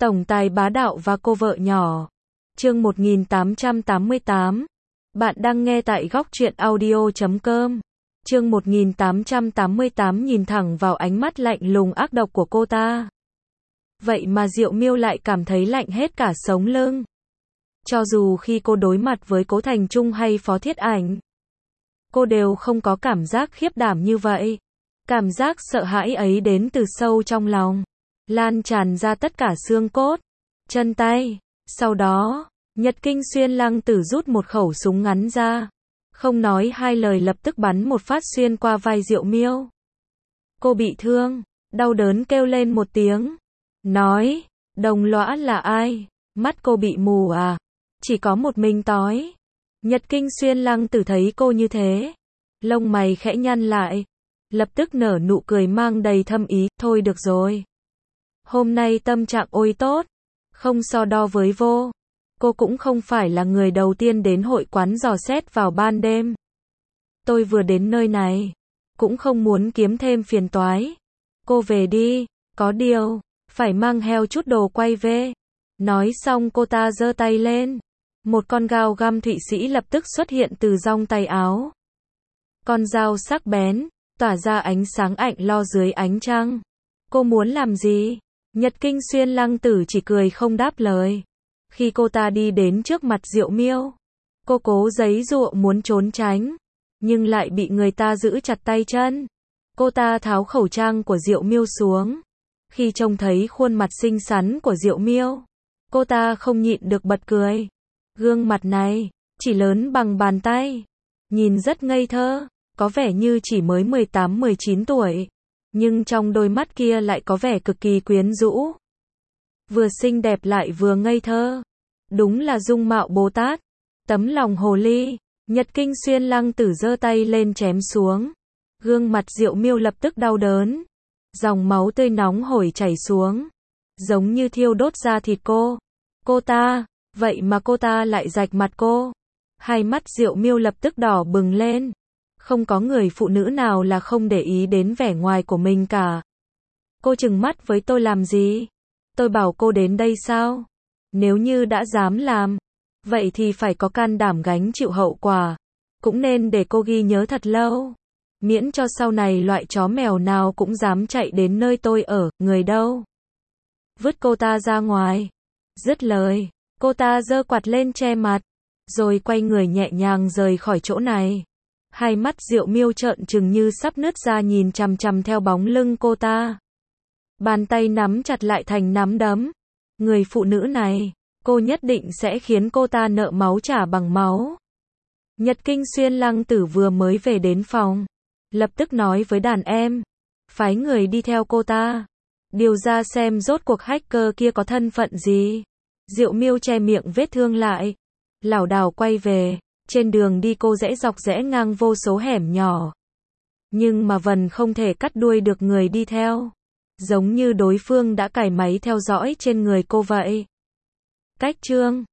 Tổng tài bá đạo và cô vợ nhỏ. Chương 1888. Bạn đang nghe tại góc truyện audio.com. Chương 1888 nhìn thẳng vào ánh mắt lạnh lùng ác độc của cô ta. Vậy mà Diệu Miêu lại cảm thấy lạnh hết cả sống lưng. Cho dù khi cô đối mặt với Cố Thành Trung hay Phó Thiết Ảnh, cô đều không có cảm giác khiếp đảm như vậy. Cảm giác sợ hãi ấy đến từ sâu trong lòng, lan tràn ra tất cả xương cốt, chân tay. Sau đó, Nhật Kinh Xuyên Lăng Tử rút một khẩu súng ngắn ra, không nói hai lời lập tức bắn một phát xuyên qua vai Diệu Miêu. Cô bị thương, đau đớn kêu lên một tiếng, nói, đồng lõa là ai? Mắt cô bị mù à? Chỉ có một mình tói. Nhật Kinh Xuyên Lăng Tử thấy cô như thế, lông mày khẽ nhăn lại, lập tức nở nụ cười mang đầy thâm ý, thôi được rồi. Hôm nay tâm trạng ôi tốt, không so đo với vô. Cô cũng không phải là người đầu tiên đến hội quán dò xét vào ban đêm. Tôi vừa đến nơi này, cũng không muốn kiếm thêm phiền toái. Cô về đi, có điều, phải mang theo chút đồ quay về. Nói xong cô ta giơ tay lên. Một con dao găm Thụy Sĩ lập tức xuất hiện từ trong tay áo. Con dao sắc bén, tỏa ra ánh sáng lạnh lo dưới ánh trăng. Cô muốn làm gì? Nhật Kinh Xuyên Lăng Tử chỉ cười không đáp lời. Khi cô ta đi đến trước mặt Diệu Miêu, cô cố giãy giụa muốn trốn tránh, nhưng lại bị người ta giữ chặt tay chân. Cô ta tháo khẩu trang của Diệu Miêu xuống. Khi trông thấy khuôn mặt xinh xắn của Diệu Miêu, cô ta không nhịn được bật cười. Gương mặt này, chỉ lớn bằng bàn tay, nhìn rất ngây thơ, có vẻ như chỉ mới 18-19 tuổi, nhưng trong đôi mắt kia lại có vẻ cực kỳ quyến rũ. Vừa xinh đẹp lại vừa ngây thơ. Đúng là dung mạo Bồ Tát, tấm lòng hồ ly. Nhật Kinh Xuyên Lăng Tử giơ tay lên chém xuống. Gương mặt Diệu Miêu lập tức đau đớn. Dòng máu tươi nóng hổi chảy xuống, giống như thiêu đốt da thịt cô. Vậy mà cô ta lại rạch mặt cô. Hai mắt Diệu Miêu lập tức đỏ bừng lên. Không có người phụ nữ nào là không để ý đến vẻ ngoài của mình cả. Cô trừng mắt với tôi làm gì? Tôi bảo cô đến đây sao? Nếu như đã dám làm, vậy thì phải có can đảm gánh chịu hậu quả. Cũng nên để cô ghi nhớ thật lâu. Miễn cho sau này loại chó mèo nào cũng dám chạy đến nơi tôi ở, người đâu? Vứt cô ta ra ngoài. Dứt lời, cô ta giơ quạt lên che mặt, rồi quay người nhẹ nhàng rời khỏi chỗ này. Hai mắt Diệu Miêu trợn trừng như sắp nứt ra nhìn chằm chằm theo bóng lưng cô ta. Bàn tay nắm chặt lại thành nắm đấm. Người phụ nữ này, cô nhất định sẽ khiến cô ta nợ máu trả bằng máu. Nhật Kinh Xuyên Lăng Tử vừa mới về đến phòng, lập tức nói với đàn em, phái người đi theo cô ta, điều ra xem rốt cuộc hacker kia có thân phận gì. Diệu Miêu che miệng vết thương lại, lảo đảo quay về. Trên đường đi cô rẽ dọc rẽ ngang vô số hẻm nhỏ, nhưng mà vẫn không thể cắt đuôi được người đi theo, giống như đối phương đã cài máy theo dõi trên người cô vậy. Cách chương